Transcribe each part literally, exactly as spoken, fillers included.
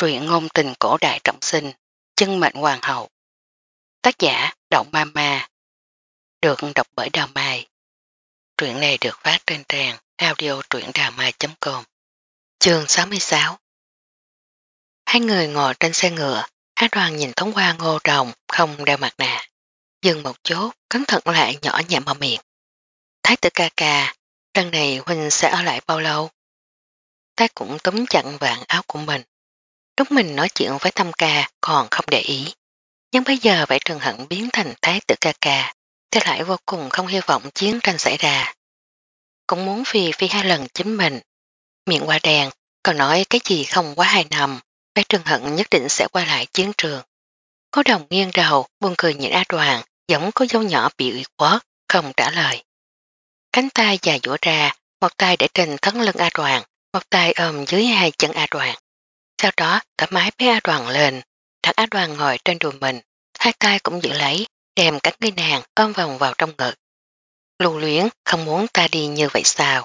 Truyện ngôn tình cổ đại trọng sinh, chân mệnh hoàng hậu. Tác giả Động Ma Ma. Được đọc bởi Đào Mai. Truyện này được phát trên trang audio truyệnđàmai chấm com. Chương sáu mươi sáu. Hai người ngồi trên xe ngựa, Á Đoàn nhìn thoáng qua Ngô Đồng không đeo mặt nạ. Dừng một chút, cẩn thận lại nhỏ nhẹ mở miệng. Thái tử ca ca, lần này huynh sẽ ở lại bao lâu? Ta cũng túm chặn vạt áo của mình. Lúc mình nói chuyện với Tâm ca còn không để ý. Nhưng bây giờ vẻ Trần Hận biến thành thái tử ca ca, thì lại vô cùng không hy vọng chiến tranh xảy ra. Cũng muốn phi phi hai lần chính mình. Miệng qua đèn, còn nói cái gì không quá hai năm, vẻ Trần Hận nhất định sẽ qua lại chiến trường. Cố Đồng nghiêng đầu, buồn cười nhìn A Đoàn, giống có dấu nhỏ bị ủy khuất, không trả lời. Cánh tay dài duỗi ra, một tay để trên thắt lưng A Đoàn, một tay ôm dưới hai chân A Đoàn. Sau đó thoải mái bế A Đoàn lên, đặt A Đoàn ngồi trên đùi mình, hai tay cũng giữ lấy, đem cánh người nàng ôm vòng vào trong ngực. Lưu luyến không muốn ta đi như vậy sao?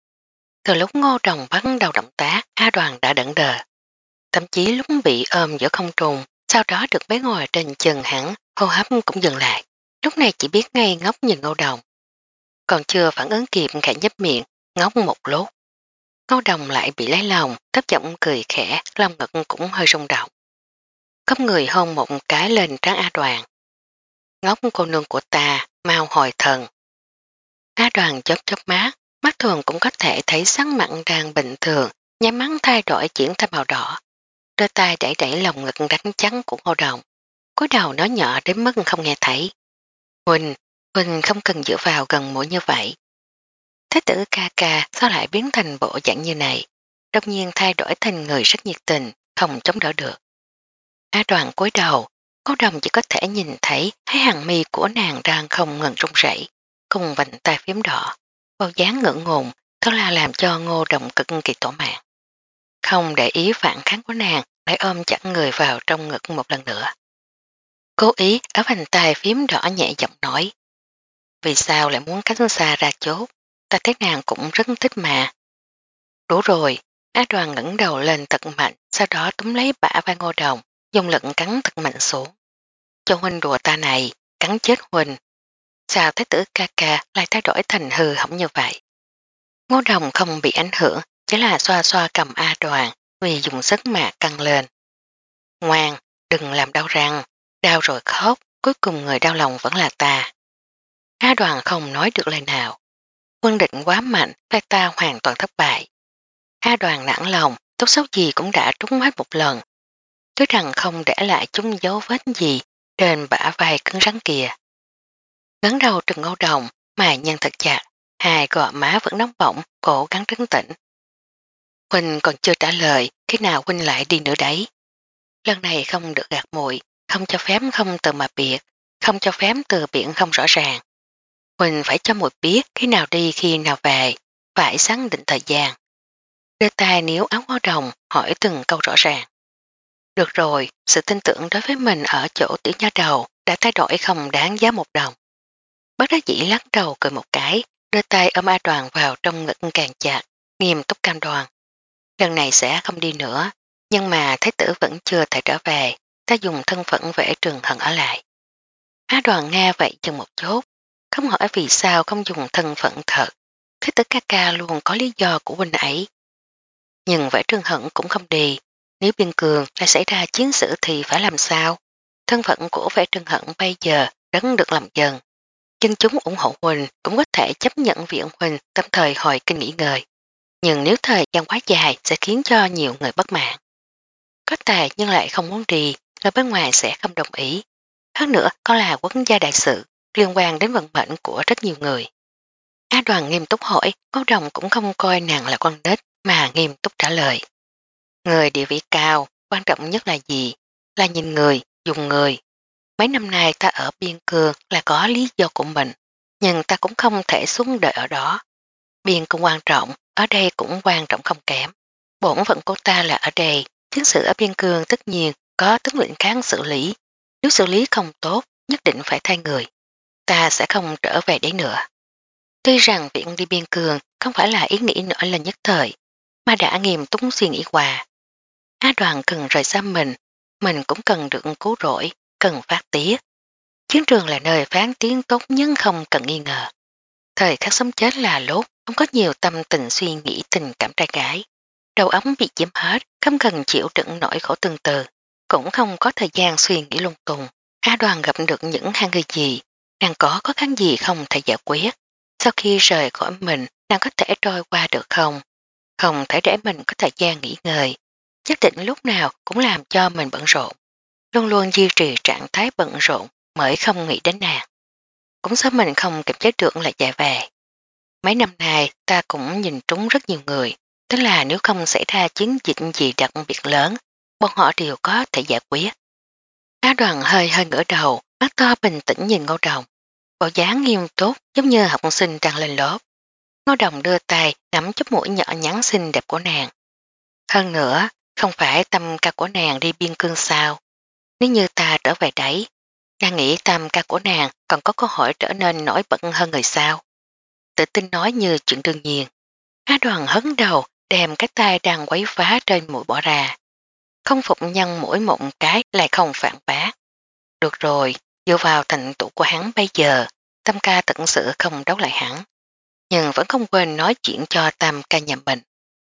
Từ lúc Ngô Đồng bắt đầu động tác, A Đoàn đã đẩn đờ. Thậm chí lúc bị ôm giữa không trùng, sau đó được bế ngồi trên chân hắn, hô hấp cũng dừng lại. Lúc này chỉ biết ngay ngốc nhìn Ngô Đồng. Còn chưa phản ứng kịp khẽ nhấp miệng, ngốc một lúc. Ngô Đồng lại bị lấy lòng, thấp giọng cười khẽ, lòng ngực cũng hơi rung động. Khóc người hôn một cái lên trán A Đoàn. Ngốc cô nương của ta, mau hồi thần. A Đoàn chớp chớp mắt, mắt thường cũng có thể thấy sắc mặn đang bình thường, nháy mắt thay đổi chuyển thành màu đỏ. Đưa tay đẩy đẩy lòng ngực đánh trắng của Ngô Đồng. Cúi đầu nói nhỏ đến mức không nghe thấy. Huỳnh, Huỳnh không cần dựa vào gần mũi như vậy. Thế tử ca ca sao lại biến thành bộ dạng như này? Đột nhiên thay đổi thành người rất nhiệt tình, không chống đỡ được. A Đoàn cúi đầu, Ngô Đồng chỉ có thể nhìn thấy hai hàng mi của nàng đang không ngừng rung rẩy, cùng vành tay phím đỏ, bao dáng ngưỡng ngùng, thật là làm cho Ngô Đồng cực kỳ tổn mạng. Không để ý phản kháng của nàng, lại ôm chặt người vào trong ngực một lần nữa. Cố ý ở vành tay phím đỏ nhẹ giọng nói. Vì sao lại muốn cánh xa ra chốt? Ta thấy nàng cũng rất thích mà. Đủ rồi, Á Đoàn ngẩng đầu lên thật mạnh, sau đó túm lấy bả vai Ngô Đồng, dùng lực cắn thật mạnh xuống. Cho huynh đùa ta này, cắn chết huynh. Sao thái tử ca ca lại thay đổi thành hư hỏng như vậy? Ngô Đồng không bị ảnh hưởng, chỉ là xoa xoa cầm A Đoàn vì dùng sức mà căng lên. Ngoan, đừng làm đau răng, đau rồi khóc, cuối cùng người đau lòng vẫn là ta. A Đoàn không nói được lời nào. Quân định quá mạnh, vai ta hoàn toàn thất bại. A Đoàn nản lòng, tốt xấu gì cũng đã trúng hết một lần. Tuy rằng không để lại chúng dấu vết gì trên bả vai cứng rắn kìa. Ngấn đầu Trừng Ngô Đồng, mày nhân thật chặt, hai gò má vẫn nóng bỏng, cổ gắng trấn tĩnh. Huynh còn chưa trả lời, khi nào Huynh lại đi nữa đấy? Lần này không được gạt muội, không cho phép không từ mà biệt, không cho phép từ biển không rõ ràng. Huynh phải cho muội biết khi nào đi khi nào về, phải xác định thời gian. Đưa tay níu áo Ngô Đồng, hỏi từng câu rõ ràng. Được rồi, sự tin tưởng đối với mình ở chỗ tiểu nha đầu đã thay đổi không đáng giá một đồng. Bác đá dĩ lắc đầu cười một cái, đưa tay ôm A Đoàn vào trong ngực càng chặt, nghiêm túc cam đoan. Lần này sẽ không đi nữa, nhưng mà thái tử vẫn chưa thể trở về, ta dùng thân phận Vệ Trừng Hận ở lại. A Đoàn nghe vậy chừng một chút, không hỏi vì sao không dùng thân phận thật, thái tử ca ca luôn có lý do của huynh ấy. Nhưng Vệ Trừng Hận cũng không đi, nếu biên cường đã xảy ra chiến sự thì phải làm sao? Thân phận của Vệ Trừng Hận bây giờ rất được làm dần. Chân chúng ủng hộ Huỳnh cũng có thể chấp nhận viện Huỳnh tạm thời hồi kinh nghỉ ngơi. Nhưng nếu thời gian quá dài sẽ khiến cho nhiều người bất mãn. Có tài nhưng lại không muốn đi, người bên ngoài sẽ không đồng ý. Hơn nữa có là quốc gia đại sự, liên quan đến vận mệnh của rất nhiều người. A Đoàn nghiêm túc hỏi, Ngô Đồng cũng không coi nàng là con nít mà nghiêm túc trả lời. Người địa vị cao, quan trọng nhất là gì? Là nhìn người, dùng người. Mấy năm nay ta ở biên cương là có lý do của mình, nhưng ta cũng không thể xuống đợi ở đó. Biên cương quan trọng, ở đây cũng quan trọng không kém. Bổn phận của ta là ở đây, chiến sự ở biên cương tất nhiên có tướng lĩnh kháng xử lý. Nếu xử lý không tốt, nhất định phải thay người. Ta sẽ không trở về đấy nữa. Tuy rằng viện đi biên cương không phải là ý nghĩ nổi lên nhất thời, mà đã nghiêm túc suy nghĩ qua. Á Đoàn cần rời xa mình, mình cũng cần được cứu rỗi, cần phát tiết. Chiến trường là nơi phán tiếng tốt nhất không cần nghi ngờ. Thời khắc sống chết là lúc không có nhiều tâm tình suy nghĩ tình cảm trai gái. Đầu óc bị chiếm hết, không cần chịu đựng nỗi khổ tương tự, cũng không có thời gian suy nghĩ lung tung. Á Đoàn gặp được những hang người gì, nàng có khó khăn gì không thể giải quyết. Sau khi rời khỏi mình, nàng có thể trôi qua được không? Không thể để mình có thời gian nghỉ ngơi. Nhất định lúc nào cũng làm cho mình bận rộn. Luôn luôn duy trì trạng thái bận rộn mới không nghĩ đến nàng. Cũng sao mình không kiểm chế được lại chạy về. Mấy năm nay ta cũng nhìn trúng rất nhiều người, tức là nếu không xảy ra chiến dịch gì đặc biệt lớn, bọn họ đều có thể giải quyết. Á Đoàn hơi hơi ngửa đầu, mắt to bình tĩnh nhìn Ngô Đồng. Bộ dáng nghiêm túc giống như học sinh đang lên lớp. Ngô Đồng đưa tay nắm chút mũi nhỏ nhắn xinh đẹp của nàng. Hơn nữa, không phải tâm ca của nàng đi biên cương sao. Nếu như ta trở về đấy, nàng nghĩ tâm ca của nàng còn có cơ hội trở nên nổi bật hơn người sao. Tự tin nói như chuyện đương nhiên. Á Đoàn hấn đầu đem cái tay đang quấy phá trên mũi bỏ ra. Không phục nhân mỗi một cái lại không phản bác. Được rồi, dựa vào thành tựu của hắn bây giờ, Tam ca thật sự không đấu lại hắn. Nhưng vẫn không quên nói chuyện cho Tam ca nhà mình.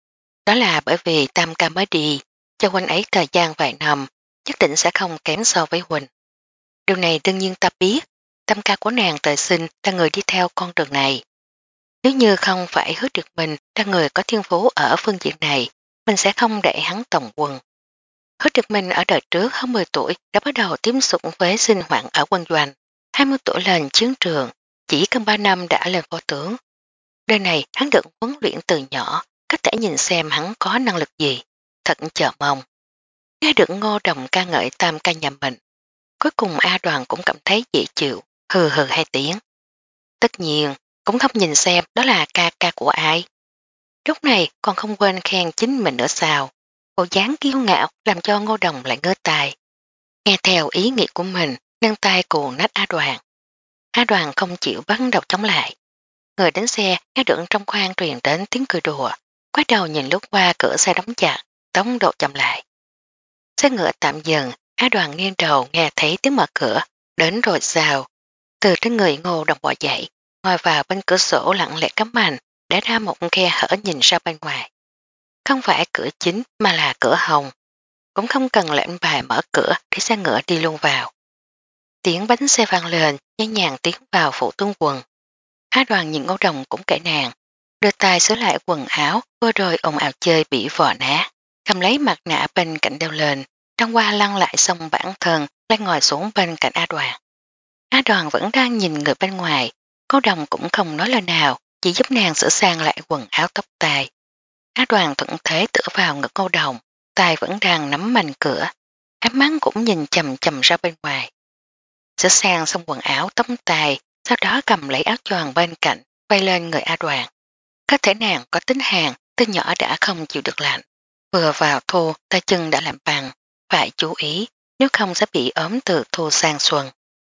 Đó là bởi vì Tam ca mới đi, cho huynh ấy thời gian vài năm, nhất định sẽ không kém so với huynh. Điều này đương nhiên ta biết, Tam ca của nàng trời sinh là người đi theo con đường này. Nếu như không phải hứa được mình là người có thiên phú ở phương diện này, mình sẽ không để hắn tổng quân. Hứa được mình ở đời trước hơn mười tuổi đã bắt đầu tiếp xúc với sinh hoạt ở quân doanh, hai mươi tuổi lên chiến trường, chỉ cần ba năm đã lên phó tướng. Đời này hắn được huấn luyện từ nhỏ, có thể nhìn xem hắn có năng lực gì, thật chờ mong. Nghe được Ngô Đồng ca ngợi Tam ca nhà mình, cuối cùng A Đoàn cũng cảm thấy dễ chịu, hừ hừ hai tiếng. Tất nhiên, cũng không nhìn xem đó là ca ca của ai. Lúc này còn không quên khen chính mình nữa sao. Bộ dáng kiêu ngạo làm cho Ngô Đồng lại ngơ tài. Nghe theo ý nghĩ của mình, nâng tay cuồng nách A Đoàn. A Đoàn không chịu bắt đầu chống lại. Người đến xe nghe được trong khoang truyền đến tiếng cười đùa, quay đầu nhìn lúc qua cửa xe đóng chặt, tốc độ chậm lại. Xe ngựa tạm dừng, A Đoàn nghiêng đầu nghe thấy tiếng mở cửa, đến rồi sao. Từ trên người Ngô Đồng bò dậy, ngồi vào bên cửa sổ lặng lẽ cắm mạnh, để ra một khe hở nhìn ra bên ngoài. Không phải cửa chính mà là cửa hồng. Cũng không cần lệnh bài mở cửa để xe ngựa đi luôn vào. Tiếng bánh xe vang lên, nhẹ nhàng tiến vào phủ tướng quần. Á Đoàn nhìn Ngô Đồng cũng kể nàng, đưa tay sửa lại quần áo, vừa rồi ồn ào chơi bị vò nát, cầm lấy mặt nạ bên cạnh đeo lên, trong qua lăn lại xong bản thân, lại ngồi xuống bên cạnh A Đoàn. A Đoàn vẫn đang nhìn người bên ngoài, Ngô Đồng cũng không nói lời nào, chỉ giúp nàng sửa sang lại quần áo tóc tai. Á Đoàn thuận thế tựa vào ngực Ngô Đồng, tay vẫn đang nắm mành cửa, ánh mắt cũng nhìn chầm chầm ra bên ngoài. Sửa sang xong quần áo tóc tai, sau đó cầm lấy áo choàng bên cạnh, quay lên người A Đoàn. Có thể nàng có tính hàng, từ nhỏ đã không chịu được lạnh. Vừa vào thu, tay chân đã làm bằng, phải chú ý, nếu không sẽ bị ốm từ thu sang xuân.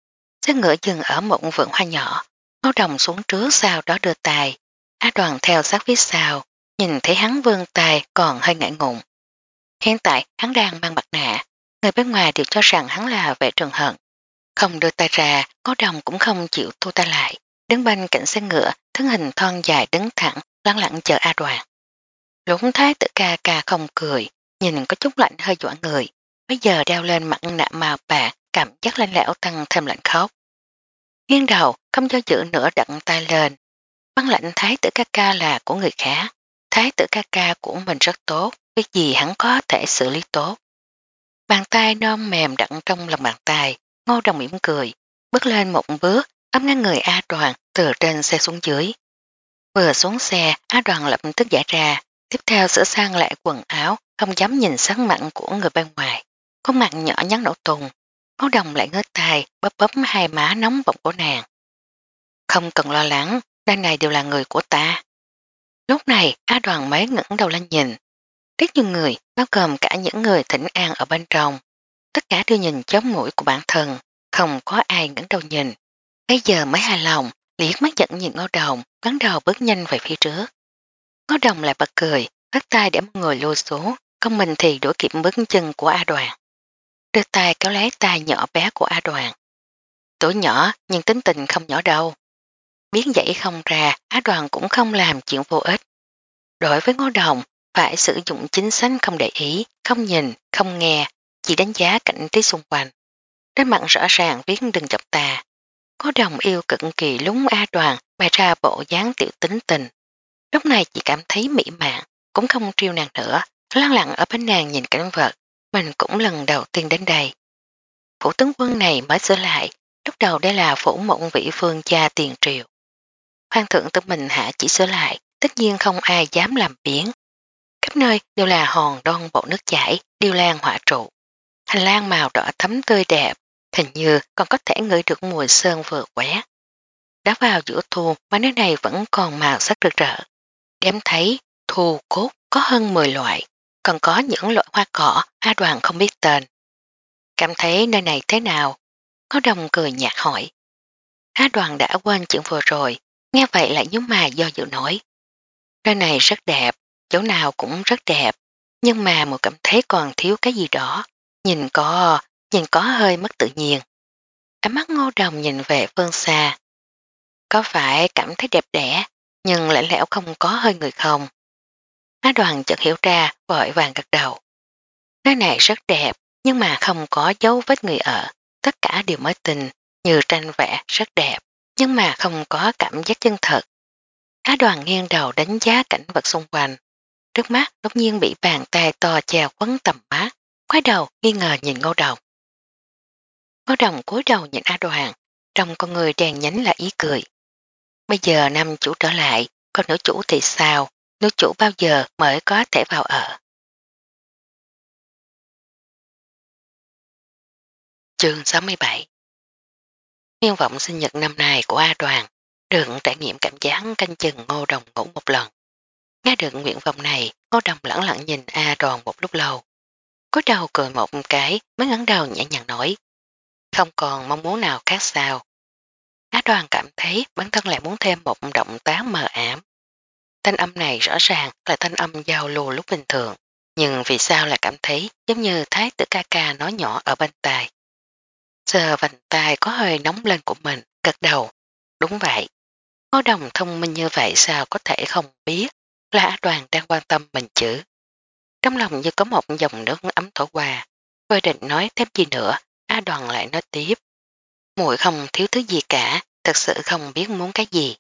Xe ngựa dừng ở một vườn hoa nhỏ, Ngô Đồng xuống trước sau đó đưa tài. Á Đoàn theo sát phía sau, nhìn thấy hắn vươn tay còn hơi ngại ngùng. Hiện tại hắn đang mang mặt nạ, người bên ngoài đều cho rằng hắn là vệ trường hận. Không đưa tay ra, Ngô Đồng cũng không chịu thu tay lại, đứng bên cạnh xe ngựa, thân hình thon dài đứng thẳng, lặng lặng chờ A Đoàn. Lúc thái tử ca ca không cười, nhìn có chút lạnh hơi dọa người, bây giờ đeo lên mặt nạ màu bạc, cảm giác lạnh lẽo tăng thêm lạnh khóc. Nghiêng đầu, không cho dự nữa đặt tay lên. Băng lạnh thái tử ca ca là của người khác, thái tử ca ca của mình rất tốt, việc gì hắn có thể xử lý tốt. Bàn tay non mềm đặt trong lòng bàn tay, Ngô Đồng mỉm cười, bước lên một bước, ấm ngăn người A Đoàn từ trên xe xuống dưới. Vừa xuống xe, Á Đoàn lập tức giải ra, tiếp theo sửa sang lại quần áo, không dám nhìn sắc mặn của người bên ngoài. Khuôn mặt nhỏ nhắn nổ tùng, Ngô Đồng lại ngớ tay, bóp bóp hai má nóng bỏng của nàng. Không cần lo lắng, đây này đều là người của ta. Lúc này Á Đoàn mới ngẩng đầu lên nhìn. Rất nhiều người, bao gồm cả những người thỉnh an ở bên trong. Tất cả đều nhìn chóp mũi của bản thân, không có ai ngẩng đầu nhìn. Bây giờ mới hài lòng, liếc mắt giận nhìn Ngô Đồng, bắn đầu bước nhanh về phía trước. Ngô Đồng lại bật cười, bắt tay để mọi người lùi xuống, Còn mình thì đuổi kịp bước chân của A Đoàn. Đưa tay kéo lấy tay nhỏ bé của A Đoàn. Tuổi nhỏ nhưng tính tình không nhỏ đâu. Biến dậy không ra, Á Đoàn cũng không làm chuyện vô ích. Đối với Ngô Đồng, phải sử dụng chính sách không để ý, không nhìn, không nghe, chỉ đánh giá cảnh trí xung quanh. Trên mặt rõ ràng viết đừng chọc ta. Ngô Đồng yêu cực kỳ lúng A Đoàn bày ra bộ dáng tiểu tính tình. Lúc này chỉ cảm thấy mỹ mãn, cũng không triêu nàng nữa, lăn lặng ở bên nàng nhìn cảnh vật. Mình cũng lần đầu tiên đến đây. Phủ tướng quân này mới sửa lại, lúc đầu đây là phủ mộng vị phương cha tiền triều. Hoàng thượng tự mình hạ chỉ sửa lại, tất nhiên không ai dám làm biến. Khắp nơi đều là hòn đon bộ nước chảy, điêu lan họa trụ. Hành lang màu đỏ thấm tươi đẹp, hình như còn có thể ngửi được mùi sơn vừa quét. Đã vào giữa thu mà nơi này vẫn còn màu sắc rực rỡ. Đếm thấy thu cốt có hơn mười loại, còn có những loại hoa cỏ A Đoàn không biết tên. Cảm thấy nơi này thế nào? Có Đồng cười nhạt hỏi. A Đoàn đã quên chuyện vừa rồi, nghe vậy lại nhíu mày do dự nói. Nơi này rất đẹp, chỗ nào cũng rất đẹp, nhưng mà một cảm thấy còn thiếu cái gì đó. Nhìn có, nhìn có hơi mất tự nhiên. Ánh mắt Ngô Đồng nhìn về phương xa. Có phải cảm thấy đẹp đẽ, nhưng lạnh lẽo không có hơi người không? Á Đoàn chợt hiểu ra, vội vàng gật đầu. Nơi này rất đẹp, nhưng mà không có dấu vết người ở. Tất cả đều mới tình, như tranh vẽ rất đẹp, nhưng mà không có cảm giác chân thật. Á Đoàn nghiêng đầu đánh giá cảnh vật xung quanh. Trước mắt đột nhiên bị bàn tay to chèo quấn tầm mắt, quay đầu nghi ngờ nhìn Ngô Đồng. Ngô Đồng cúi đầu nhìn Á Đoàn, trong con người đèn nhánh là ý cười. Bây giờ nam chủ trở lại, còn nữ chủ thì sao? Nữ chủ bao giờ mới có thể vào ở? Chương sáu mươi bảy. Nguyện vọng sinh nhật năm nay của A Đoàn được trải nghiệm cảm giác canh chừng Ngô Đồng ngủ một lần. Nghe được nguyện vọng này, Ngô Đồng lẳng lặng nhìn A Đoàn một lúc lâu. Cúi đầu cười một cái mới ngẩng đầu nhẹ nhàng nói. Không còn mong muốn nào khác sao. Á Đoàn cảm thấy bản thân lại muốn thêm một động tác mờ ám. Thanh âm này rõ ràng là thanh âm giao lưu lúc bình thường, nhưng vì sao lại cảm thấy giống như thái tử ca ca nói nhỏ ở bên tai. Giờ vành tai có hơi nóng lên của mình, gật đầu. Đúng vậy. Ngô Đồng thông minh như vậy sao có thể không biết là Á Đoàn đang quan tâm mình chứ. Trong lòng như có một dòng nước ấm thổ qua. Vừa định nói thêm gì nữa, Á Đoàn lại nói tiếp. Muội không thiếu thứ gì cả, thật sự không biết muốn cái gì.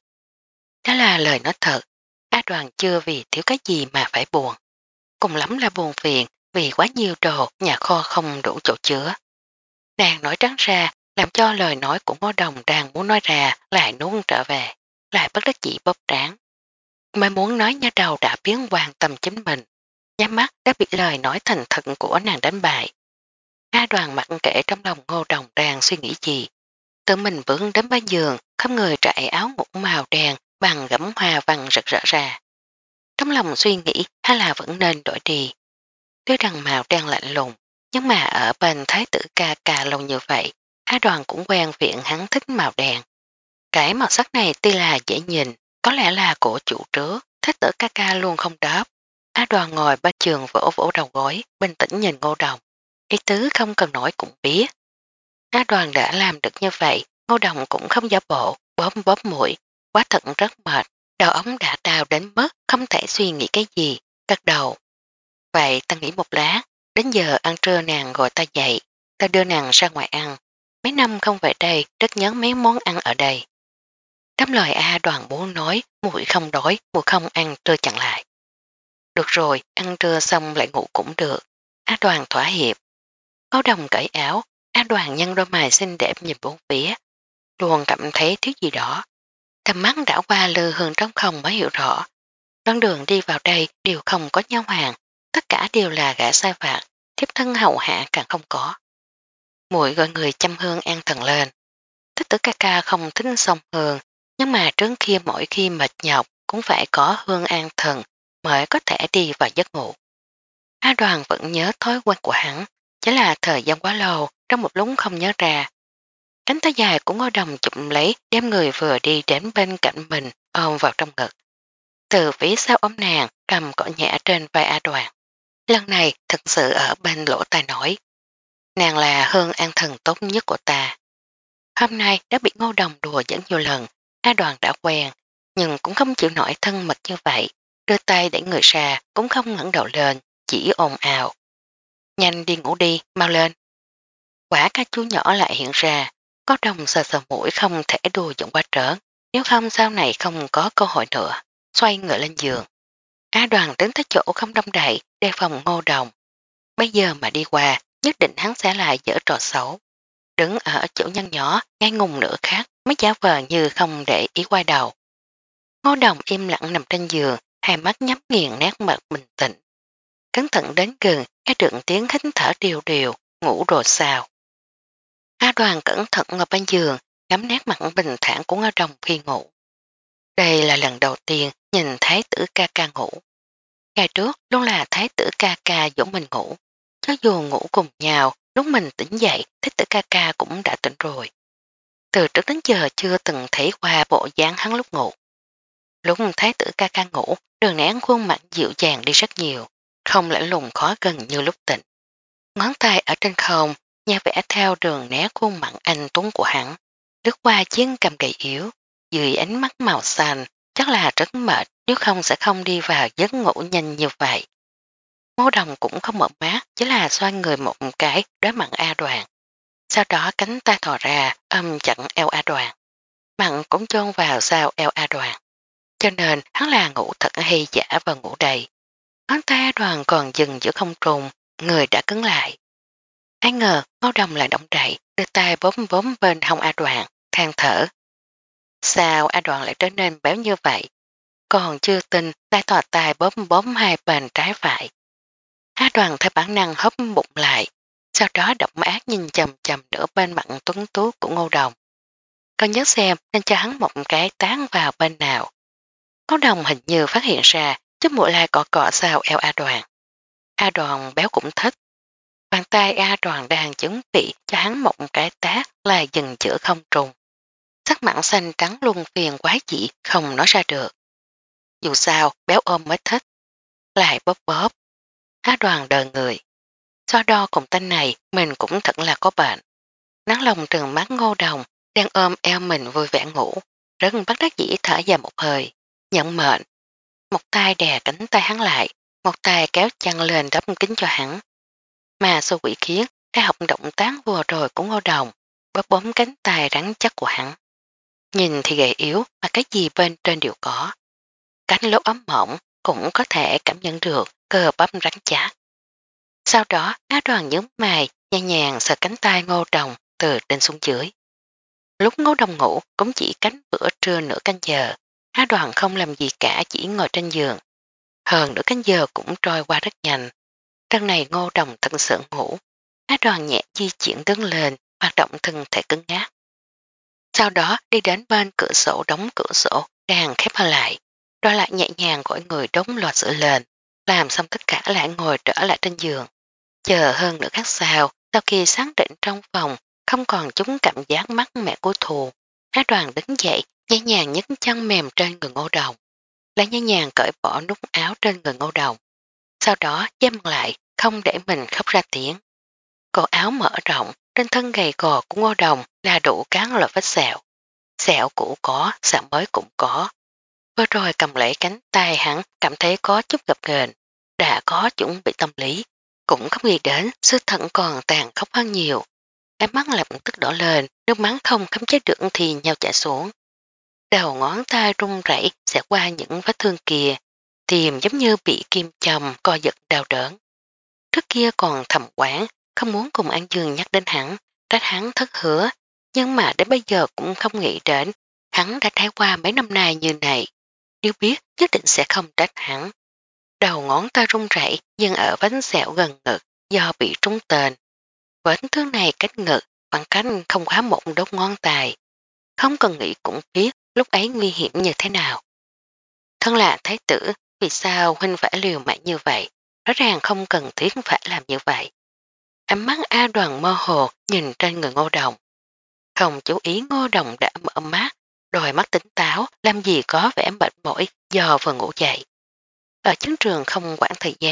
Đó là lời nói thật, Á Đoàn chưa vì thiếu cái gì mà phải buồn. Cùng lắm là buồn phiền vì quá nhiều đồ nhà kho không đủ chỗ chứa. Nàng nói trắng ra làm cho lời nói của Ngô Đồng đang muốn nói ra lại nuốt trở về, lại bất đắc chỉ bóp trán. Mới muốn nói nha đầu đã biến quan tâm chính mình, nhắm mắt đã bị lời nói thành thật của nàng đánh bại. A Đoàn mặc kệ trong lòng Ngô Đồng đang suy nghĩ gì. Tự mình vướng đến bên giường, khắp người trải áo ngủ màu đen bằng gấm hoa văn rực rỡ ra. Trong lòng suy nghĩ hay là vẫn nên đổi đi. Tuy rằng màu đen lạnh lùng, nhưng mà ở bên thái tử ca ca lâu như vậy, A Đoàn cũng quen viện hắn thích màu đen. Cái màu sắc này tuy là dễ nhìn, có lẽ là của chủ trước, thái tử ca ca luôn không đáp. A Đoàn ngồi bên giường vỗ vỗ đầu gối, bình tĩnh nhìn Ngô Đồng. Ý tứ không cần nói cũng biết. A Đoàn đã làm được như vậy, Ngô Đồng cũng không giả bộ, bóp bóp mũi, quá thận rất mệt, đầu ống đã đau đến mức không thể suy nghĩ cái gì, gật đầu. Vậy ta nghĩ một lát, đến giờ ăn trưa nàng gọi ta dậy, ta đưa nàng ra ngoài ăn. Mấy năm không về đây, rất nhớ mấy món ăn ở đây. Đám lời A Đoàn muốn nói, muội không đói, muội không ăn trưa chẳng lại. Được rồi, ăn trưa xong lại ngủ cũng được. A Đoàn thỏa hiệp. Có Đồng cởi áo, A Đoàn nhân đôi mày xinh đẹp nhìn bốn phía. Luôn cảm thấy thiếu gì đó. Tầm mắt đảo qua lư hương trống không mới hiểu rõ. Đoạn đường đi vào đây đều không có nhau hàng, tất cả đều là gã sai vặt, thiếp thân hậu hạ càng không có. Muội gọi người chăm hương an thần lên. Thích tử ca ca không thích sông hương, nhưng mà trước kia mỗi khi mệt nhọc cũng phải có hương an thần mới có thể đi vào giấc ngủ. A Đoàn vẫn nhớ thói quen của hắn, chỉ là thời gian quá lâu trong một lúc không nhớ ra. Cánh tay dài của Ngô Đồng chụp lấy đem người vừa đi đến bên cạnh mình ôm vào trong ngực. Từ phía sau ôm nàng cầm cỏ nhẹ trên vai A Đoàn. Lần này thật sự ở bên lỗ tai nổi. Nàng là hơn an thần tốt nhất của ta. Hôm nay đã bị Ngô Đồng đùa dẫn nhiều lần, A Đoàn đã quen, nhưng cũng không chịu nổi thân mật như vậy, đưa tay đẩy người ra cũng không ngẩng đầu lên, chỉ ồn ào. Nhanh đi ngủ đi, mau lên. Quả ca chú nhỏ lại hiện ra, có Đồng sờ sờ mũi không thể đùa dẫn qua trở, nếu không sau này không có cơ hội nữa, xoay người lên giường. A Đoàn đến tới chỗ không đông đậy, đề phòng Ngô Đồng. Bây giờ mà đi qua, nhất định hắn sẽ lại dở trò xấu. Đứng ở chỗ nhân nhỏ, ngay ngùng nửa khác, mới giả vờ như không để ý quay đầu. Ngô Đồng im lặng nằm trên giường, hai mắt nhắm nghiền nét mặt bình tĩnh. Cẩn thận đến gần, nghe được tiếng hít thở điều điều, ngủ rồi sao. A Đoàn cẩn thận ngồi bên giường, ngắm nét mặt bình thản của Ngô Đồng khi ngủ. Đây là lần đầu tiên nhìn thái tử ca ca ngủ. Ngày trước luôn là thái tử ca ca dỗ mình ngủ. Cho dù ngủ cùng nhau, lúc mình tỉnh dậy, thái tử ca ca cũng đã tỉnh rồi. Từ trước đến giờ chưa từng thấy qua bộ dáng hắn lúc ngủ. Lúc thái tử ca ca ngủ, đường nén khuôn mặt dịu dàng đi rất nhiều, không lạnh lùng khó gần như lúc tỉnh. Ngón tay ở trên không, nha vẽ theo đường nén khuôn mặt anh tuấn của hắn, lướt qua chiến cầm gầy yếu, dưới ánh mắt màu xanh, chắc là rất mệt, nếu không sẽ không đi vào giấc ngủ nhanh như vậy. Ngô Đồng cũng không mở mắt, chỉ là xoay người một cái đối mặt A Đoàn. Sau đó cánh tay thò ra, ôm chặn eo A Đoàn. Mặn cũng chôn vào sau eo A Đoàn. Cho nên hắn là ngủ thật hay giả và ngủ đầy. Ngón tay A Đoàn còn dừng giữa không trùng, người đã cứng lại. Ai ngờ Ngô Đồng lại động đậy, đưa tay bốm bốm bên hông A Đoàn, than thở. Sao A Đoàn lại trở nên béo như vậy? Còn chưa tin, tay thò tay bốm bốm hai bên trái phải. A Đoàn theo bản năng hấp bụng lại, sau đó động ác nhìn chầm chầm nửa bên mặt tuấn tú của Ngô Đồng. Con nhớ xem nên cho hắn một cái tán vào bên nào. Ngô Đồng hình như phát hiện ra chút mũi lai cọ cọ sau eo A Đoàn. A Đoàn béo cũng thích. Bàn tay A Đoàn đang chuẩn bị cho hắn một cái tác là dừng giữa không trùng. Sắc mặn xanh trắng luân phiền quái dị không nói ra được. Dù sao béo ôm mới thích. Lại bóp bóp. A Đoàn đờ người. So đo cùng tên này mình cũng thật là có bệnh. Nắng lòng trừng mắt Ngô Đồng đang ôm eo mình vui vẻ ngủ. Rất bắt đắc dĩ thở dài một hơi. Nhận mệnh. Một tay đè cánh tay hắn lại. Một tay kéo chăn lên đắp kính cho hắn. Mà xô quỷ khiến đã học động tác vừa rồi của Ngô Đồng. Bóp bóp cánh tay rắn chắc của hắn. Nhìn thì gầy yếu mà cái gì bên trên đều có. Cánh lỗ ấm mỏng cũng có thể cảm nhận được cơ bắp rắn chắc. Sau đó Á Đoàn nhướng mày nhẹ nhàng sờ cánh tay Ngô Đồng từ trên xuống dưới. Lúc Ngô Đồng ngủ cũng chỉ cánh bữa trưa nửa canh giờ. Á Đoàn không làm gì cả, chỉ ngồi trên giường. Hơn nửa canh giờ cũng trôi qua rất nhanh. Lần này Ngô Đồng thật sự ngủ. Á Đoàn nhẹ di chuyển đứng lên, hoạt động thân thể cứng ngát. Sau đó đi đến bên cửa sổ, đóng cửa sổ đang khép lại. Rồi lại nhẹ nhàng gọi người đóng loạt sữa lên. Làm xong tất cả lại ngồi trở lại trên giường. Chờ hơn nửa khắc sau, sau khi xác định trong phòng không còn chúng cảm giác mắt mẹ của thù, Á Đoàn đứng dậy, nhẹ nhàng nhấc chân mềm trên người Ngô Đồng, lại nhẹ nhàng cởi bỏ nút áo trên người Ngô Đồng. Sau đó chêm lại, không để mình khóc ra tiếng. Cổ áo mở rộng, trên thân gầy gò của Ngô Đồng là đủ các loại vết sẹo. Sẹo cũ có, sẹo mới cũng có. Vừa rồi cầm lấy cánh tay hắn cảm thấy có chút gập ghềnh, đã có chuẩn bị tâm lý. Cũng không nghĩ đến sư thận còn tàn khốc hơn nhiều. Em mắt lập tức đỏ lên, nước mắt không khống chế được thì nhau chảy xuống. Đầu ngón tay run rẩy sẽ qua những vết thương kia, tìm giống như bị kim châm co giật đau đớn. Trước kia còn thầm quán, không muốn cùng An Dương nhắc đến hắn, trách hắn thất hứa, nhưng mà đến bây giờ cũng không nghĩ đến, hắn đã trải qua mấy năm nay như này. Nếu biết nhất định sẽ không trách hắn. Đầu ngón tay run rẩy dừng ở vết sẹo gần ngực do bị trúng tên. Vết thương này cách ngực bằng cách không khá một đốt ngón tay. Không cần nghĩ cũng biết lúc ấy nguy hiểm như thế nào. Thân là thái tử, vì sao huynh phải liều mạng như vậy? Rõ ràng không cần thiết phải làm như vậy. Ánh mắt A Đoàn mơ hồ nhìn trên người Ngô Đồng. Không chú ý Ngô Đồng đã mở mắt, đôi mắt tỉnh táo, làm gì có vẻ mệt mỏi do vừa ngủ dậy. Ở chiến trường không quản thời gian,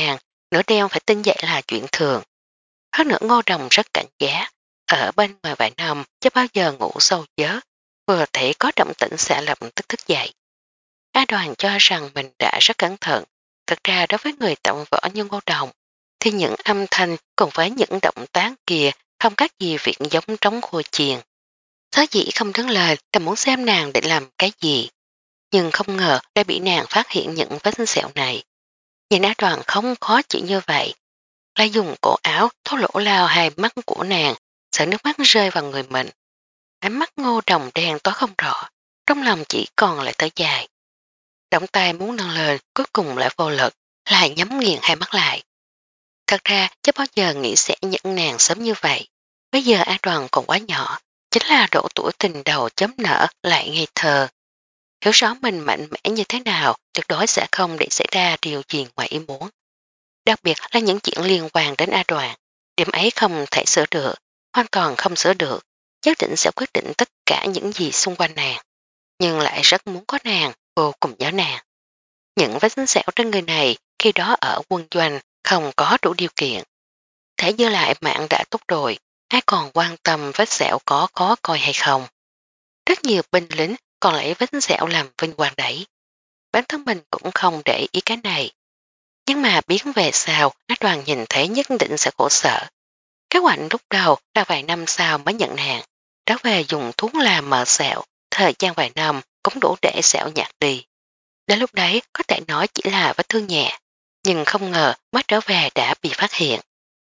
nửa đêm phải tinh dậy là chuyện thường. Hơn nữa Ngô Đồng rất cảnh giác, ở bên ngoài vài năm chứ bao giờ ngủ sâu giấc, vừa thể có động tĩnh sẽ lập tức thức dậy. A Đoàn cho rằng mình đã rất cẩn thận, thực ra đối với người tổng võ như Ngô Đồng, thì những âm thanh cùng với những động tác kia không khác gì việc giống trống khua chiền. Sở dĩ không đứng lời là muốn xem nàng định làm cái gì, nhưng không ngờ đã bị nàng phát hiện những vết sẹo này. Nhìn A Đoàn không khó chịu như vậy, lại dùng cổ áo thô lỗ lao hai mắt của nàng, sợ nước mắt rơi vào người mình. Ánh mắt Ngô Đồng đen tối không rõ, trong lòng chỉ còn lại thở dài. Động tay muốn nâng lên, cuối cùng lại vô lực, lại nhắm nghiền hai mắt lại. Thật ra chứ bao giờ nghĩ sẽ nhận nàng sớm như vậy. Bây giờ A Đoàn còn quá nhỏ, chính là độ tuổi tình đầu chấm nở lại ngây thơ. Hiểu rõ mình mạnh mẽ như thế nào, tuyệt đối sẽ không để xảy ra điều gì ngoài ý muốn. Đặc biệt là những chuyện liên quan đến A Đoàn, điểm ấy không thể sửa được, hoàn toàn không sửa được, nhất định sẽ quyết định tất cả những gì xung quanh nàng. Nhưng lại rất muốn có nàng, vô cùng nhớ nàng. Những vết sẹo trên người này khi đó ở quân doanh không có đủ điều kiện. Thế dư lại mạng đã tốt rồi, ai còn quan tâm vết sẹo có khó coi hay không. Rất nhiều binh lính còn lấy vết sẹo làm vinh quang đẩy. Bản thân mình cũng không để ý cái này. Nhưng mà biến về sau, Á Đoàn nhìn thấy nhất định sẽ khổ sở. Kế hoạch lúc đầu là vài năm sau mới nhận nàng. Đó về dùng thuốc làm mờ sẹo, thời gian vài năm cũng đủ để sẹo nhạt đi. Đến lúc đấy có thể nói chỉ là vết thương nhẹ, nhưng không ngờ mới trở về đã bị phát hiện.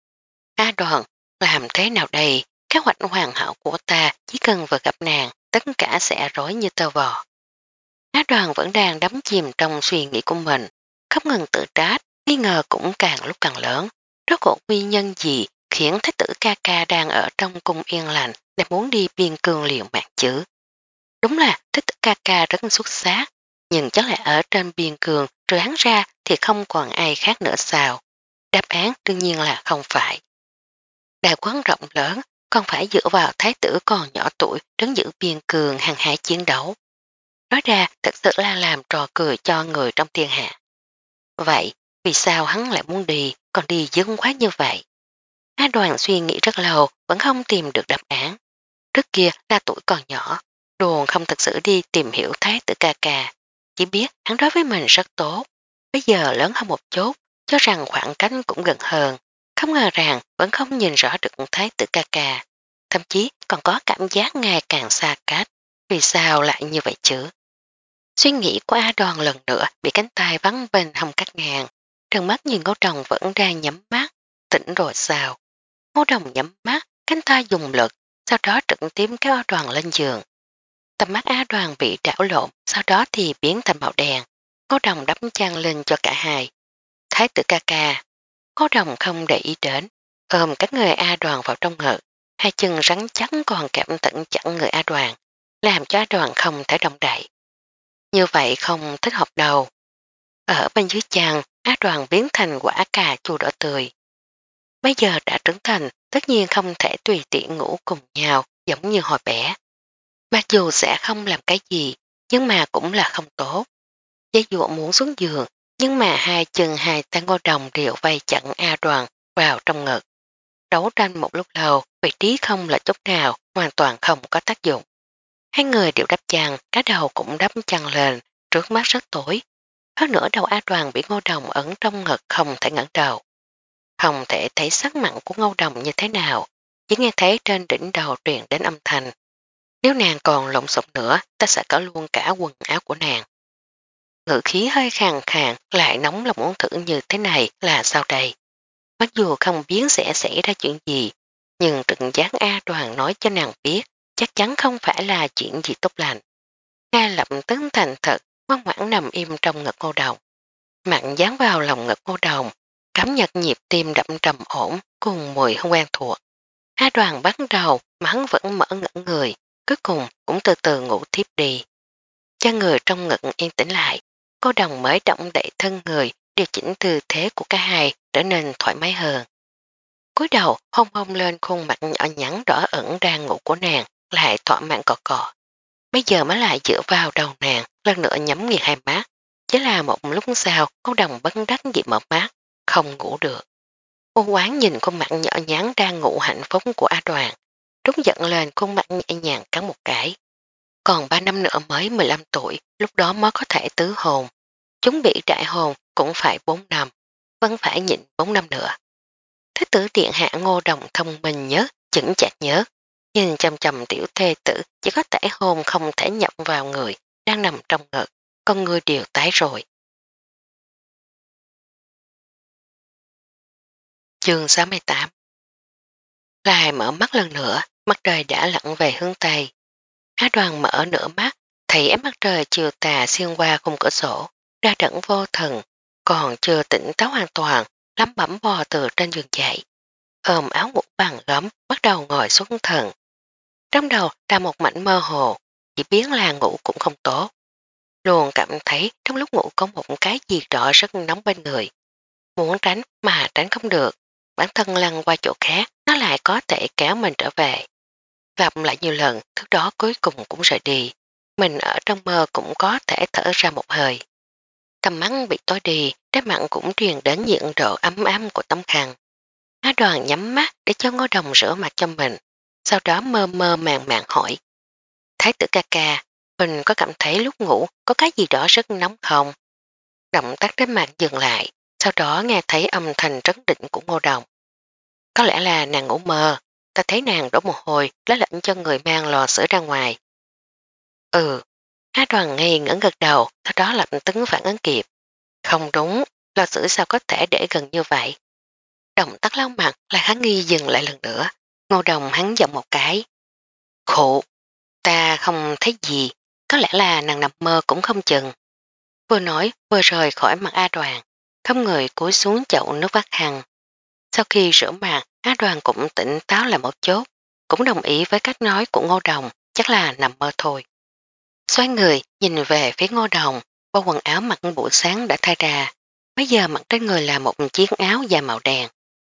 A Đoàn, làm thế nào đây? Kế hoạch hoàn hảo của ta chỉ cần vừa gặp nàng, tất cả sẽ rối như tơ vò. A Đoàn vẫn đang đắm chìm trong suy nghĩ của mình, không ngừng tự trách, nghi ngờ cũng càng lúc càng lớn. Rốt cuộc nguyên nhân gì khiến thái tử ca ca đang ở trong cung yên lành để muốn đi biên cương liều mạng chứ? Đúng là thái tử ca ca rất xuất sắc, nhưng chắc là ở trên biên cương trừ hắn ra thì không còn ai khác nữa sao? Đáp án đương nhiên là không phải. Đại quán rộng lớn còn phải dựa vào thái tử còn nhỏ tuổi đứng giữ biên cường hàng hải chiến đấu. Nói ra thật sự là làm trò cười cho người trong thiên hạ. Vậy vì sao hắn lại muốn đi còn đi dứt khoát như vậy? A Đoàn suy nghĩ rất lâu vẫn không tìm được đáp án. Trước kia là tuổi còn nhỏ, đồn không thật sự đi tìm hiểu thái tử ca ca. Chỉ biết hắn đối với mình rất tốt. Bây giờ lớn hơn một chút, cho rằng khoảng cách cũng gần hơn. Không ngờ rằng vẫn không nhìn rõ được thái tử ca ca. Thậm chí còn có cảm giác ngày càng xa cách. Vì sao lại như vậy chứ? Suy nghĩ của A Đoàn lần nữa bị cánh tay vắng bên hông cắt ngang. Trần mắt nhìn Ngô Đồng vẫn đang nhắm mắt. Tỉnh rồi sao? Ngô Đồng nhắm mắt, cánh tay dùng lực, sau đó trực tiếp kéo A Đoàn lên giường. Tầm mắt A Đoàn bị đảo lộn, sau đó thì biến thành màu đen. Ngô Đồng đắp chăn lên cho cả hai. Thái tử ca ca. Ngô Đồng không để ý đến, ôm các người A Đoàn vào trong ngực. Hai chân rắn chắc còn kẹp tận chặn người A Đoàn, làm cho A Đoàn không thể động đậy. Như vậy không thích hợp đâu. Ở bên dưới chăn, A Đoàn biến thành quả cà chua đỏ tươi. Bây giờ đã trưởng thành, tất nhiên không thể tùy tiện ngủ cùng nhau giống như hồi bé. Mặc dù sẽ không làm cái gì, nhưng mà cũng là không tốt. Giấy dụa muốn xuống giường, nhưng mà hai chân hai tay Ngô Đồng đều vây chặn A Đoàn vào trong ngực. Đấu tranh một lúc lâu, vị trí không là chút nào, hoàn toàn không có tác dụng. Hai người đều đắp chăn, cá đầu cũng đắp chăn lên, trước mắt rất tối. Hơn nữa đầu A Đoàn bị Ngô Đồng ẩn trong ngực không thể ngẩng đầu. Không thể thấy sắc mặn của Ngô Đồng như thế nào, chỉ nghe thấy trên đỉnh đầu truyền đến âm thanh. Nếu nàng còn lộn xộn nữa, ta sẽ cởi luôn cả quần áo của nàng. Ngữ khí hơi khàn khàn, lại nóng lòng muốn thử như thế này là sao đây? Mặc dù không biết sẽ xảy ra chuyện gì, nhưng trừng giác A Đoàn nói cho nàng biết, chắc chắn không phải là chuyện gì tốt lành. Nga lập tức thành thật, ngoan ngoãn nằm im trong ngực Ngô Đồng. Mặn dán vào lòng ngực Ngô Đồng, cảm nhận nhịp tim đậm trầm ổn cùng mùi không quen thuộc. A Đoàn bắt đầu mà hắn vẫn mở ngẩn người, cuối cùng cũng từ từ ngủ thiếp đi. Cho người trong ngực yên tĩnh lại, Ngô Đồng mới động đậy thân người, điều chỉnh tư thế của cả hai trở nên thoải mái hơn. Cúi đầu hôn hôn lên khuôn mặt nhỏ nhắn đỏ ẩn đang ngủ của nàng, lại thỏa mãn cọ cọ. Bây giờ mới lại dựa vào đầu nàng, lần nữa nhắm nghiền hai mắt. Chỉ là một lúc sau, Ngô Đồng bất đắc dĩ mở mắt. không ngủ được. Ô Quán nhìn khuôn mặt nhỏ nhắn đang ngủ hạnh phúc của A Đoàn, trúng giận lên khuôn mặt nhẹ nhàng cắn một cái. Còn ba năm nữa mới mười lăm tuổi, lúc đó mới có thể tứ hồn. Chúng bị đại hồn cũng phải bốn năm, vẫn phải nhịn bốn năm nữa. Thế tử điện hạ Ngô Đồng thông minh nhớ, chững chạc nhớ, nhìn chầm chầm tiểu thê tử chỉ có tải hồn không thể nhập vào người, đang nằm trong ngực, con người đều tái rồi. Chương sáu mươi tám. Lại mở mắt lần nữa, mặt trời đã lặn về hướng Tây. Á Đoàn mở nửa mắt, thấy ánh mặt trời chiều tà xuyên qua khung cửa sổ, ra đẫn vô thần, còn chưa tỉnh táo hoàn toàn, lắm bẩm bò từ trên giường dậy. Ôm áo ngủ bằng gấm, bắt đầu ngồi xuống thần. Trong đầu là một mảnh mơ hồ, chỉ biết là ngủ cũng không tốt. Luôn cảm thấy trong lúc ngủ có một cái gì đó rất nóng bên người. Muốn tránh mà tránh không được, bản thân lăn qua chỗ khác, nó lại có thể kéo mình trở về. Lặp lại nhiều lần, thứ đó cuối cùng cũng rời đi. Mình ở trong mơ cũng có thể thở ra một hơi. Tầm mắt bị tối đi, trái mặn cũng truyền đến nhiệt độ ấm ấm của tấm khăn. Á Đoàn nhắm mắt để cho Ngô Đồng rửa mặt cho mình, sau đó mơ mơ màng màng hỏi. Thái tử ca ca, mình có cảm thấy lúc ngủ có cái gì đó rất nóng không? Động tác trên mặt dừng lại, sau đó nghe thấy âm thanh trấn định của Ngô Đồng. Có lẽ là nàng ngủ mơ, ta thấy nàng đổ mồ hôi, lấy lệnh cho người mang lò sữa ra ngoài. Ừ, Á Đoàn ngây ngẩn gật đầu, sau đó lập tức phản ứng kịp. Không đúng, lò sữa sao có thể để gần như vậy? Động tác lau mặt là hắn nghi dừng lại lần nữa. Ngô Đồng hắn giọng một cái. Khổ, ta không thấy gì, có lẽ là nàng nằm mơ cũng không chừng. Vừa nói vừa rời khỏi mặt A Đoàn, không người cúi xuống chậu nước vắt khăn. Sau khi rửa mặt, Á Đoàn cũng tỉnh táo lại một chút, cũng đồng ý với cách nói của Ngô Đồng, chắc là nằm mơ thôi. Xoay người, nhìn về phía Ngô Đồng, bộ quần áo mặc buổi sáng đã thay ra, bây giờ mặc trên người là một chiếc áo da màu đen.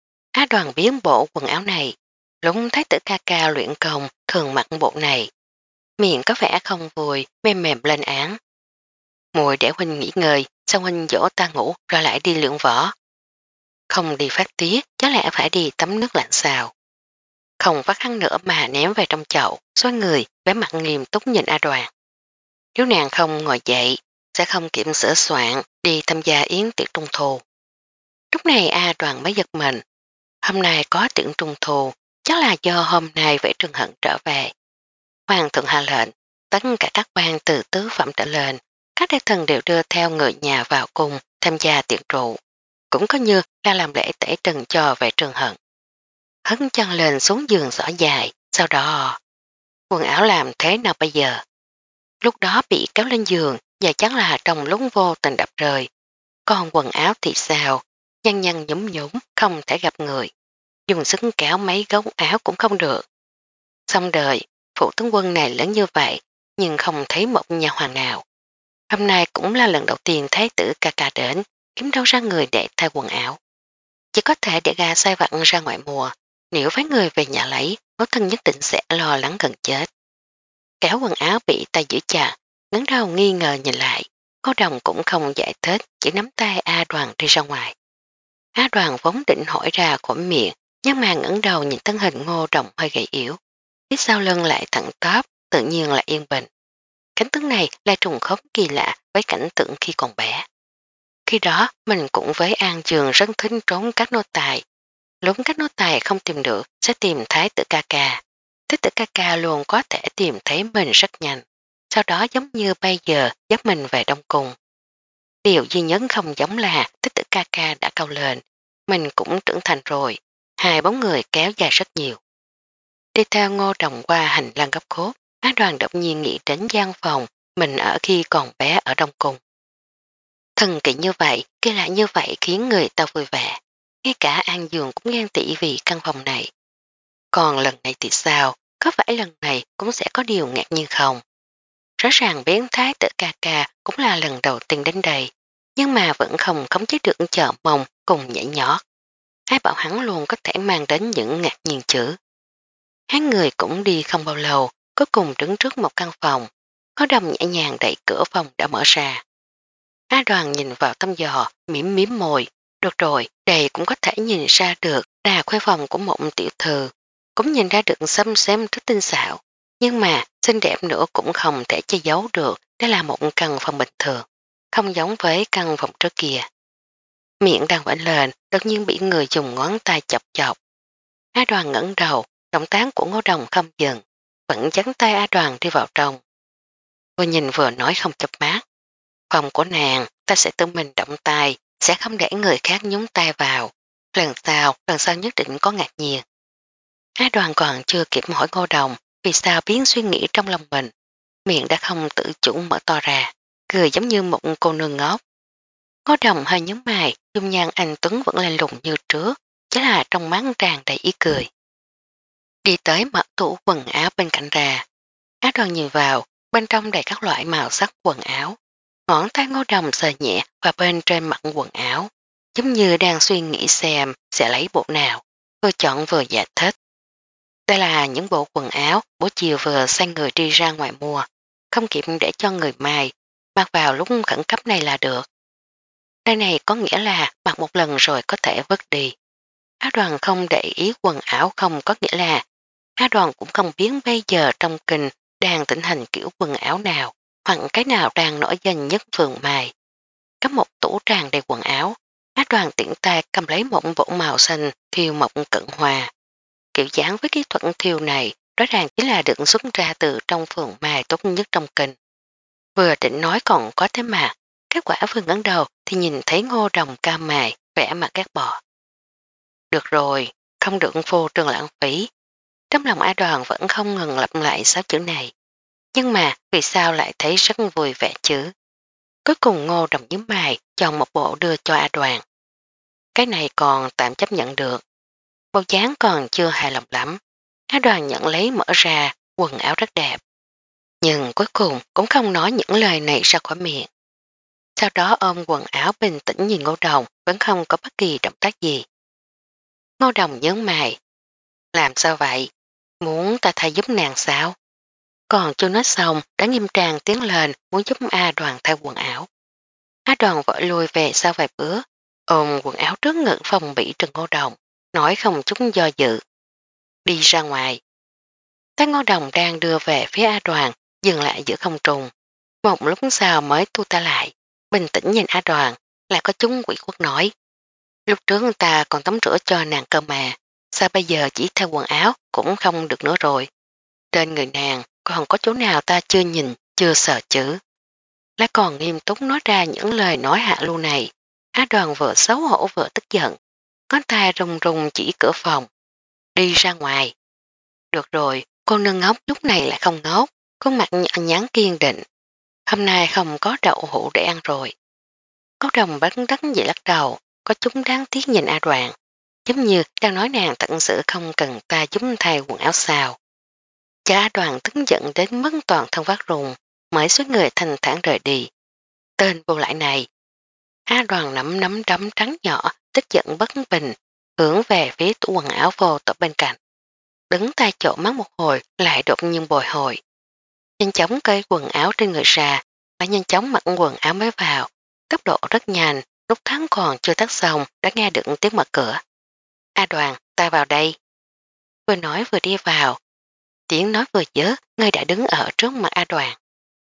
Á Đoàn biến bộ quần áo này, lúc thấy tử ca ca luyện công thường mặc bộ này. Miệng có vẻ không vui, mềm mềm lên án. Mùi để huynh nghỉ ngơi, xong huynh dỗ ta ngủ rồi lại đi luyện võ. Không đi phát tiết, chắc lẽ phải đi tắm nước lạnh xào. Không phát khăn nữa mà ném về trong chậu, xoay người, vẻ mặt nghiêm túc nhìn A Đoàn. Nếu nàng không ngồi dậy, sẽ không kiểm sửa soạn đi tham gia yến tiệc trung thu. Lúc này A Đoàn mới giật mình. Hôm nay có tiệc trung thu, chắc là do hôm nay Vệ Trường Hận trở về. Hoàng thượng hạ lệnh, tất cả các quan từ tứ phẩm trở lên, các đại thần đều đưa theo người nhà vào cùng tham gia tiệc rượu, cũng có như là làm lễ tẩy trần cho Vệ Trường Hận. Hấn chân lên xuống giường xỏ dài, sau đó quần áo làm thế nào bây giờ? Lúc đó bị kéo lên giường và chắc là trong lúc vô tình đập rơi. Còn quần áo thì sao? Nhăn nhăn nhúm nhúm không thể gặp người. Dùng sức kéo mấy gấu áo cũng không được. Xong đời, phụ tướng quân này lớn như vậy nhưng không thấy một nhà hoàng nào. Hôm nay cũng là lần đầu tiên thái tử ca ca đến, kiếm đâu ra người để thay quần áo. Chỉ có thể để gà sai vặn ra ngoài mùa, nếu phái người về nhà lấy, mẫu thân nhất định sẽ lo lắng gần chết. Kéo quần áo bị tay giữ chặt, ngấn đầu nghi ngờ nhìn lại, Cô Đồng cũng không giải thích, chỉ nắm tay A Đoàn đi ra ngoài. A Đoàn vốn định hỏi ra khỏi miệng, nhưng mà ngẩng đầu nhìn thân hình Ngô Đồng hơi gầy yếu. Phía sau lưng lại thẳng tắp, tự nhiên là yên bình. Cánh tướng này là trùng khớp kỳ lạ với cảnh tượng khi còn bé. Khi đó mình cũng với An Trường rất thích trốn các nô tài. Lúc các nô tài không tìm được sẽ tìm thái tử ca ca. Thái tử ca ca luôn có thể tìm thấy mình rất nhanh. Sau đó giống như bây giờ dắt mình về Đông Cung. Điều duy nhất không giống là thích tử ca ca đã cao lên. Mình cũng trưởng thành rồi. Hai bóng người kéo dài rất nhiều. Đi theo Ngô Đồng qua hành lang gấp khúc, Á Đoàn đột nhiên nghĩ đến gian phòng mình ở khi còn bé ở Đông Cung. Thần kỳ như vậy, kỳ lạ như vậy khiến người ta vui vẻ. Ngay cả An Dương cũng ghen tị vì căn phòng này. Còn lần này thì sao? Có phải lần này cũng sẽ có điều ngạc nhiên không? Rõ ràng biến thái tử ca ca cũng là lần đầu tiên đến đây, nhưng mà vẫn không khống chế được chờ mong cùng nhảy nhót. Ai bảo hắn luôn có thể mang đến những ngạc nhiên chữ. Hai người cũng đi không bao lâu, cuối cùng đứng trước một căn phòng. Có Đồng nhẹ nhàng đẩy cửa phòng đã mở ra. Á Đoàn nhìn vào thăm dò, mỉm mím môi, Được rồi, đây cũng có thể nhìn ra được là khuê phòng của một tiểu thư, cũng nhìn ra được xăm xém rất tinh xảo, nhưng mà xinh đẹp nữa cũng không thể che giấu được đây là một căn phòng bình thường, không giống với căn phòng trước kia. Miệng đang vẫy lên, đột nhiên bị người dùng ngón tay chọc chọc. A Đoàn ngẩng đầu, động tác của Ngô Đồng không dừng, vẫn dắn tay A Đoàn đi vào trong. Vừa nhìn vừa nói không chập mắt. Phòng của nàng, ta sẽ tự mình động tay, sẽ không để người khác nhúng tay vào. Lần sau, lần sau nhất định có ngạc nhiên. Á Đoàn còn chưa kịp hỏi Ngô Đồng vì sao biến suy nghĩ trong lòng mình. Miệng đã không tự chủ mở to ra, cười giống như một cô nương ngốc. Ngô Đồng hơi nhướng mày, dung nhan anh Tuấn vẫn lên lùng như trước, chỉ là trong mắt tràn đầy ý cười. Đi tới mở tủ quần áo bên cạnh ra. Á Đoàn nhìn vào, bên trong đầy các loại màu sắc quần áo. Ngón tay Ngô Đồng sờ nhẹ và bên trên mặt quần áo, giống như đang suy nghĩ xem sẽ lấy bộ nào, vừa chọn vừa giải thích. Đây là những bộ quần áo buổi chiều vừa sai người đi ra ngoài mua, không kịp để cho người mai, mặc vào lúc khẩn cấp này là được. Đây này có nghĩa là mặc một lần rồi có thể vứt đi. Á Đoàn không để ý quần áo không có nghĩa là Á Đoàn cũng không biết bây giờ trong kinh đang thịnh hành kiểu quần áo nào hoặc cái nào đang nổi danh nhất phường mai. Có một tủ tràn đầy quần áo, Á Đoàn tiện tay cầm lấy một bộ màu xanh thiêu mộng cận hòa. Kiểu dáng với kỹ thuật thiêu này rõ ràng chính là được xuất ra từ trong phường mai tốt nhất trong kinh. Vừa định nói còn có thế mà, kết quả vừa ngẩng đầu thì nhìn thấy Ngô Đồng cao mài, vẽ mặt các bò. Được rồi, không được phô trương lãng phí. Trong lòng Á Đoàn vẫn không ngừng lặp lại sáu chữ này. Nhưng mà vì sao lại thấy rất vui vẻ chứ? Cuối cùng Ngô Đồng nhíu mày chọn một bộ đưa cho A Đoàn. Cái này còn tạm chấp nhận được. Bộ dáng còn chưa hài lòng lắm. A Đoàn nhận lấy mở ra, quần áo rất đẹp. Nhưng cuối cùng cũng không nói những lời này ra khỏi miệng. Sau đó ôm quần áo bình tĩnh nhìn Ngô Đồng vẫn không có bất kỳ động tác gì. Ngô Đồng nhớ mày. Làm sao vậy? Muốn ta thay giúp nàng sao? Còn chưa nói xong đã nghiêm trang tiến lên muốn giúp A Đoàn thay quần áo. A Đoàn vội lùi về sau vài bữa, ôm quần áo trước ngực phòng bị Trần Ngô Đồng, nói không chút do dự. Đi ra ngoài. Thấy Ngô Đồng đang đưa về phía A Đoàn, dừng lại giữa không trùng. Một lúc sau mới tu ta lại, bình tĩnh nhìn A Đoàn, là có chúng quỷ khuất nói. Lúc trước người ta còn tắm rửa cho nàng cơ mà, sao bây giờ chỉ thay quần áo cũng không được nữa rồi. Trên người nàng còn có chỗ nào ta chưa nhìn, chưa sợ chữ. Lá còn nghiêm túc nói ra những lời nói hạ lưu này. Á Đoàn vừa xấu hổ vừa tức giận. Ngón tay rung rung chỉ cửa phòng. Đi ra ngoài. Được rồi, cô nương ngốc lúc này lại không ngốc. Khuôn mặt nhỏ nhắn kiên định. Hôm nay không có đậu hũ để ăn rồi. Có đồng bắn đắng dị lắc đầu. Có chúng đáng tiếc nhìn A Đoàn. Giống như đang nói nàng thật sự không cần ta giúp thay quần áo sao. Cha A Đoàn tức giận đến mất toàn thân phát rùng. Mới xuất người thành thản rời đi. Tên vô lại này. A Đoàn nắm nắm đấm trắng nhỏ, tức giận bất bình, hướng về phía tủ quần áo vô tổ bên cạnh. Đứng tay chỗ mắt một hồi, lại đột nhiên bồi hồi. Nhanh chóng cây quần áo trên người ra, và nhanh chóng mặc quần áo mới vào. Tốc độ rất nhanh, lúc thắng còn chưa tắt xong, đã nghe được tiếng mở cửa. A Đoàn, ta vào đây. Vừa nói vừa đi vào. Tiếng nói vừa dứt, người đã đứng ở trước mặt A Đoàn.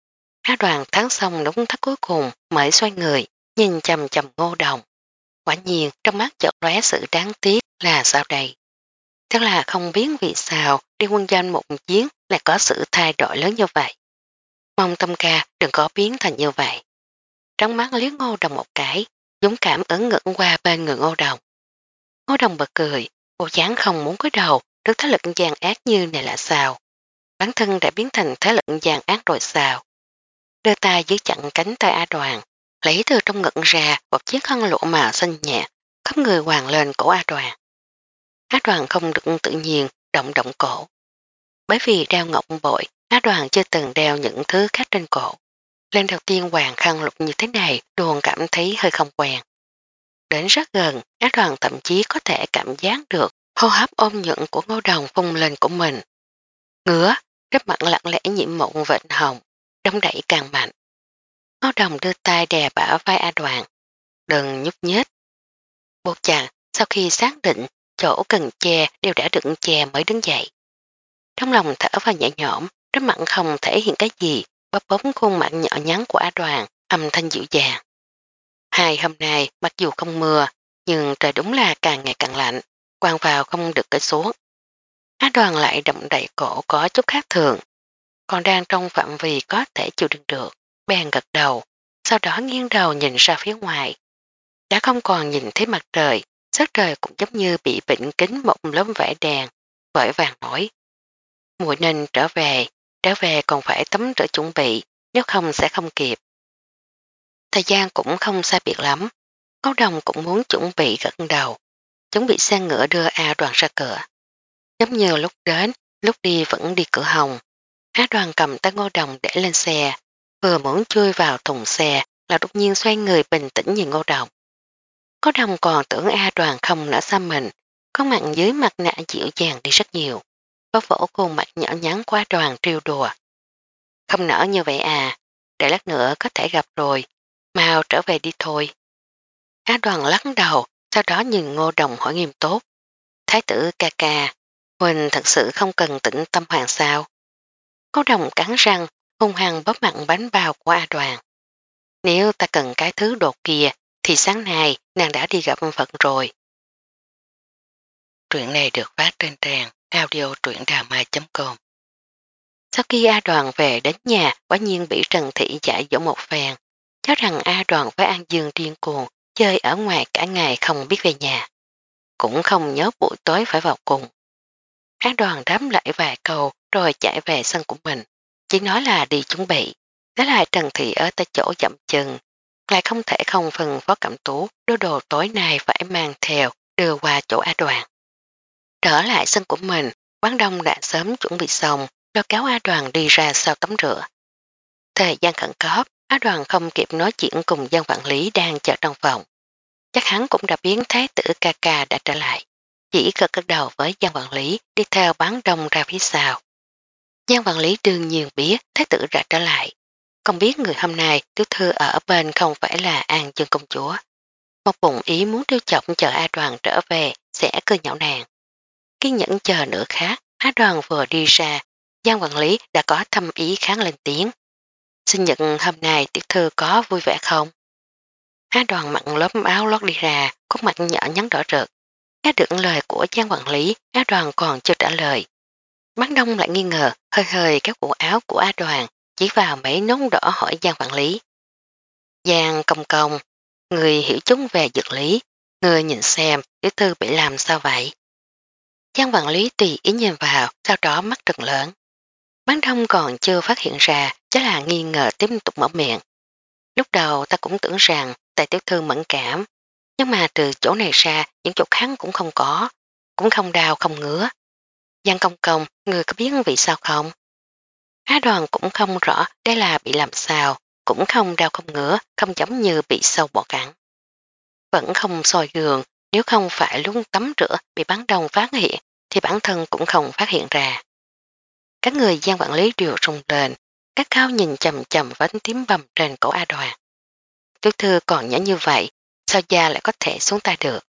A Đoàn thắng xong đúng thắt cuối cùng mới xoay người, nhìn chầm chầm Ngô Đồng. Quả nhiên trong mắt chợt lóe sự đáng tiếc là sao đây. Chắc là không biết vì sao đi quân doanh một chiến lại có sự thay đổi lớn như vậy. Mong Tâm ca đừng có biến thành như vậy. Trong mắt liếc Ngô Đồng một cái, dũng cảm ấn ngực qua bên người Ngô Đồng. Ngô Đồng bật cười, bộ dáng không muốn cúi đầu trước thế lực gian ác như này là sao. Bản thân đã biến thành thế lực gian ác rồi sao. Đưa tay giữ chặn cánh tay A Đoàn, lấy từ trong ngực ra một chiếc khăn lụa màu xanh nhẹ, khắp người hoàng lên cổ A Đoàn. A Đoàn không được tự nhiên, động động cổ. Bởi vì đeo ngọc bội, A Đoàn chưa từng đeo những thứ khác trên cổ. Lần đầu tiên hoàng khăn lục như thế này, luôn cảm thấy hơi không quen. Đến rất gần, A Đoàn thậm chí có thể cảm giác được hô hấp ôm nhuận của Ngô Đồng phun lên của mình. Ngứa, rất mặn lặng lẽ nhiễm một vệt hồng, đông đẩy càng mạnh. Ngô Đồng đưa tay đè bả vai A Đoàn. Đừng nhúc nhích. buộc chặt sau khi xác định chỗ cần che đều đã được che mới đứng dậy. Trong lòng thở vào nhẹ nhõm, trước mặt không thể hiện cái gì, bóp bóng khuôn mặt nhỏ nhắn của A Đoàn, âm thanh dịu dàng. Hai hôm nay mặc dù không mưa, nhưng trời đúng là càng ngày càng lạnh, quang vào không được cởi xuống. Á Đoàn lại động đậy cổ có chút khác thường, còn đang trong phạm vi có thể chịu đựng được, bèn gật đầu, sau đó nghiêng đầu nhìn ra phía ngoài. Đã không còn nhìn thấy mặt trời, sắc trời cũng giống như bị bịnh kín một lớp vải đèn, vội vàng nói. Muội nên trở về, trở về còn phải tắm rửa chuẩn bị, nếu không sẽ không kịp. Thời gian cũng không xa biệt lắm, Ngô Đồng cũng muốn chuẩn bị gật đầu, chuẩn bị xe ngựa đưa A Đoàn ra cửa. Giống như lúc đến, lúc đi vẫn đi cửa hồng. A Đoàn cầm tay Ngô Đồng để lên xe, vừa muốn chui vào thùng xe là đột nhiên xoay người bình tĩnh nhìn Ngô Đồng. Ngô Đồng còn tưởng A Đoàn không nở xa mình, có mặt dưới mặt nạ dịu dàng đi rất nhiều, có vỗ khuôn mặt nhỏ nhắn qua Đoàn trêu đùa. Không nở như vậy à, để lát nữa có thể gặp rồi, mau trở về đi thôi. Á Đoàn lắc đầu, sau đó nhìn Ngô Đồng hỏi nghiêm túc. Thái tử ca ca, Huỳnh thật sự không cần tĩnh tâm hoàng sao. Ngô Đồng cắn răng, hung hăng bóp mặn bánh bao của A Đoàn. Nếu ta cần cái thứ đồ kia, thì sáng nay nàng đã đi gặp Phật rồi. Truyện này được phát trên trang audio truyệnđàmai chấm com. Sau khi A Đoàn về đến nhà, quả nhiên bị Trần Thị dạy dỗ một phen, cho rằng A Đoàn với An Dương điên cuồng, chơi ở ngoài cả ngày không biết về nhà. Cũng không nhớ buổi tối phải vào cùng. A Đoàn đám lại vài câu rồi chạy về sân của mình, chỉ nói là đi chuẩn bị. Đó là Trần Thị ở tại chỗ dậm chân, lại không thể không phân phó Cẩm Tú đưa đồ tối nay phải mang theo đưa qua chỗ A Đoàn. Trở lại sân của mình, Quán Đông đã sớm chuẩn bị xong, rồi kéo A Đoàn đi ra sau tắm rửa. Thời gian khẩn cấp, A Đoàn không kịp nói chuyện cùng dân vạn lý đang chờ trong phòng. Chắc hắn cũng đã biến thái tử ca ca đã trở lại. Chỉ gật gật đầu với Giang Vạn Lý đi theo bán đông ra phía sau. Giang Vạn Lý đương nhiên biết thái tử đã trở lại. Không biết người hôm nay tiểu thư ở bên không phải là An Dương công chúa. Một bụng ý muốn trêu chọc chờ A Đoàn trở về sẽ cười nhạo nàng. Kiên nhẫn chờ nửa khác, A Đoàn vừa đi ra, Giang Vạn Lý đã có thâm ý kháng lên tiếng. Sinh nhật hôm nay tiểu thư có vui vẻ không? A Đoàn mặn lớp áo lót đi ra, khuôn mặt nhỏ nhắn đỏ rực. Nghe được lời của Giang quản lý, A Đoàn còn chưa trả lời. Bán Đông lại nghi ngờ, hơi hơi kéo cổ áo của A Đoàn, chỉ vào mấy nón đỏ hỏi Giang quản lý. Giang công công, người hiểu chúng về dược lý, người nhìn xem tiểu thư bị làm sao vậy? Giang quản lý tùy ý nhìn vào, sau đó mắt trừng lớn. Bán Đông còn chưa phát hiện ra, chắc là nghi ngờ tiếp tục mở miệng. Lúc đầu ta cũng tưởng rằng tại tiểu thư mẫn cảm, nhưng mà từ chỗ này ra những chỗ khác cũng không có, cũng không đau không ngứa. Giang công công, người có biết vì sao không? Á Đoàn cũng không rõ đây là bị làm sao, cũng không đau không ngứa, không giống như bị sâu bọ cắn. Vẫn không soi gường, nếu không phải lúc tắm rửa bị Bán Đông phát hiện thì bản thân cũng không phát hiện ra. Các người Giang quản lý đều rung lên, các cao nhìn chầm chầm vánh tím bầm trên cổ A Đoàn. Tiểu thư còn nhỏ như vậy, sao da lại có thể xuống tay được?